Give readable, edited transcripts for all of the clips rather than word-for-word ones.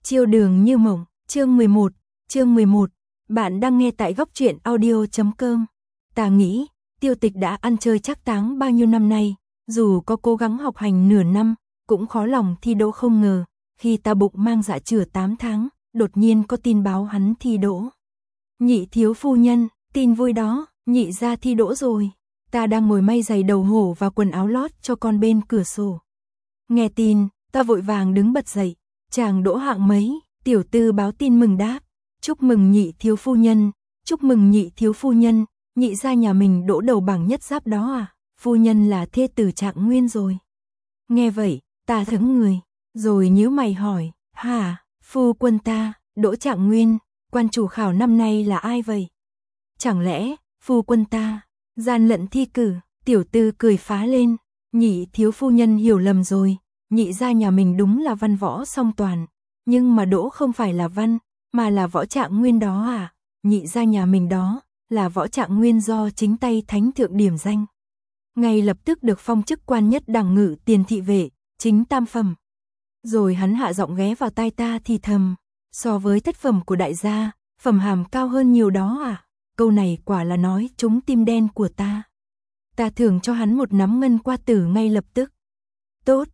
Chiêu đường như mộng, chương 11, bạn đang nghe tại góc truyện audio.com. Ta nghĩ, Tiêu Tịch đã ăn chơi trác táng bao nhiêu năm nay, dù có cố gắng học hành nửa năm, cũng khó lòng thi đỗ, không ngờ, khi ta bụng mang dạ chửa 8 tháng, đột nhiên có tin báo hắn thi đỗ. Nhị thiếu phu nhân, tin vui đó, nhị gia thi đỗ rồi. Ta đang ngồi may giày đầu hổ và quần áo lót cho con bên cửa sổ. Nghe tin, ta vội vàng đứng bật dậy. Chàng đỗ hạng mấy? Tiểu tư báo tin mừng đáp. Chúc mừng nhị thiếu phu nhân, chúc mừng nhị thiếu phu nhân, nhị gia nhà mình đỗ đầu bảng nhất giáp đó à? Phu nhân là thê tử Trạng Nguyên rồi. Nghe vậy, ta thẫn người, rồi nhíu mày hỏi, hả, phu quân ta, đỗ Trạng Nguyên, quan chủ khảo năm nay là ai vậy? Chẳng lẽ, phu quân ta, gian lận thi cử? Tiểu tư cười phá lên, nhị thiếu phu nhân hiểu lầm rồi, nhị gia nhà mình đúng là văn võ song toàn, nhưng mà đỗ không phải là văn, mà là võ Trạng Nguyên đó à? Nhị gia nhà mình đó, là võ Trạng Nguyên do chính tay thánh thượng điểm danh. Ngay lập tức được phong chức quan nhất đẳng ngự tiền thị vệ, chính tam phẩm. Rồi hắn hạ giọng ghé vào tai ta thì thầm, so với thất phẩm của đại gia, phẩm hàm cao hơn nhiều đó à? Câu này quả là nói trúng tim đen của ta. Ta thưởng cho hắn một nắm ngân qua tử ngay lập tức. Tốt,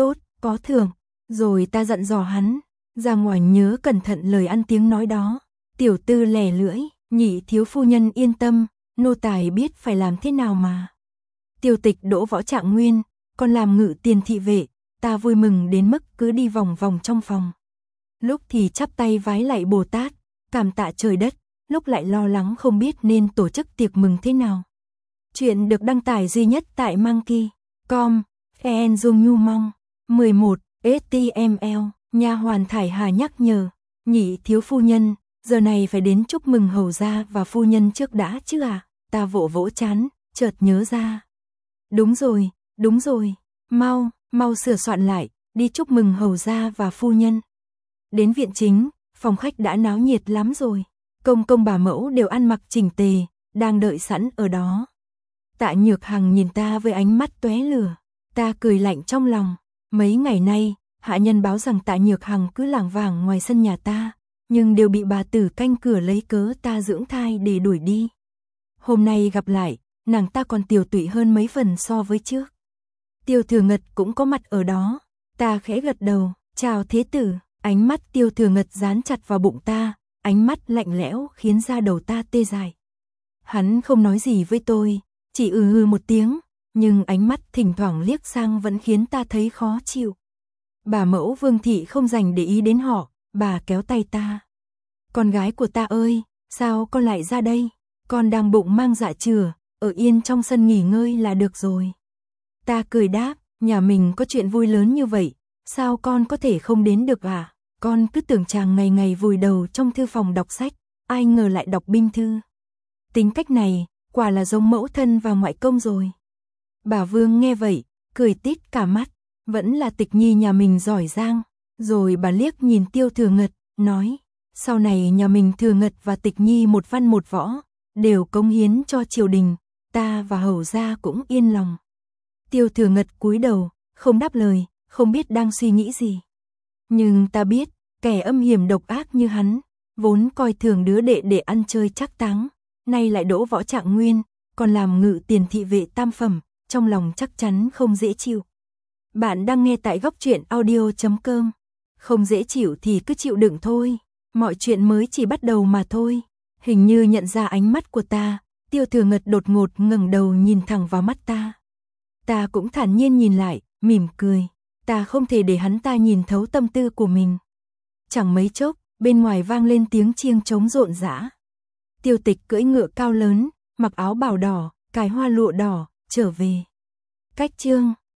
có thưởng. Rồi ta dặn dò hắn, ra ngoài nhớ cẩn thận lời ăn tiếng nói đó. Tiểu tư lè lưỡi, nhị thiếu phu nhân yên tâm, nô tài biết phải làm thế nào mà. Tiêu Tịch đỗ võ Trạng Nguyên, còn làm ngự tiền thị vệ, ta vui mừng đến mức cứ đi vòng vòng trong phòng. Lúc thì chắp tay vái lạy Bồ Tát, cảm tạ trời đất, lúc lại lo lắng không biết nên tổ chức tiệc mừng thế nào. Chuyện được đăng tải duy nhất tại Monkey.com, Phen Dung Nhu Mong. 11. HTML, nha hoàn Thải Hà nhắc nhở, nhị thiếu phu nhân, giờ này phải đến chúc mừng hầu gia và phu nhân trước đã chứ à? Ta vỗ vỗ trán, chợt nhớ ra. Đúng rồi, mau sửa soạn lại, đi chúc mừng hầu gia và phu nhân. Đến viện chính, phòng khách đã náo nhiệt lắm rồi, công bà mẫu đều ăn mặc chỉnh tề, đang đợi sẵn ở đó. Tạ Nhược Hằng nhìn ta với ánh mắt tóe lửa, ta cười lạnh trong lòng. Mấy ngày nay, hạ nhân báo rằng Tạ Nhược Hằng cứ lảng vảng ngoài sân nhà ta, nhưng đều bị bà tử canh cửa lấy cớ ta dưỡng thai để đuổi đi. Hôm nay gặp lại, nàng ta còn tiều tụy hơn mấy phần so với trước. Tiêu Thừa Ngật cũng có mặt ở đó, ta khẽ gật đầu, chào thế tử. Ánh mắt Tiêu Thừa Ngật dán chặt vào bụng ta, ánh mắt lạnh lẽo khiến da đầu ta tê dại. Hắn không nói gì với tôi, chỉ một tiếng, nhưng ánh mắt thỉnh thoảng liếc sang vẫn khiến ta thấy khó chịu. Bà mẫu Vương thị không dành để ý đến họ, bà kéo tay ta. Con gái của ta ơi, sao con lại ra đây? Con đang bụng mang dạ chửa, ở yên trong sân nghỉ ngơi là được rồi. Ta cười đáp, nhà mình có chuyện vui lớn như vậy, sao con có thể không đến được à? Con cứ tưởng chàng ngày ngày vùi đầu trong thư phòng đọc sách, ai ngờ lại đọc binh thư. Tính cách này, quả là giống mẫu thân và ngoại công rồi. Bà Vương nghe vậy, cười tít cả mắt, vẫn là Tịch Nhi nhà mình giỏi giang. Rồi bà liếc nhìn Tiêu Thừa Ngật, nói, sau này nhà mình Thừa Ngật và Tịch Nhi một văn một võ, đều cống hiến cho triều đình, ta và hầu gia cũng yên lòng. Tiêu Thừa Ngật cúi đầu, không đáp lời, không biết đang suy nghĩ gì. Nhưng ta biết, kẻ âm hiểm độc ác như hắn, vốn coi thường đứa đệ để ăn chơi trác táng, nay lại đỗ võ Trạng Nguyên, còn làm ngự tiền thị vệ tam phẩm, trong lòng chắc chắn không dễ chịu. Bạn đang nghe tại góc truyện audio.com. Không dễ chịu thì cứ chịu đựng thôi, mọi chuyện mới chỉ bắt đầu mà thôi. Hình như nhận ra ánh mắt của ta, Tiêu Thừa Ngật đột ngột ngẩng đầu nhìn thẳng vào mắt ta. Ta cũng thản nhiên nhìn lại, mỉm cười. Ta không thể để hắn ta nhìn thấu tâm tư của mình. Chẳng mấy chốc, bên ngoài vang lên tiếng chiêng trống rộn rã. Tiêu Tịch cưỡi ngựa cao lớn, mặc áo bào đỏ, cài hoa lụa đỏ, trở về. Cách chương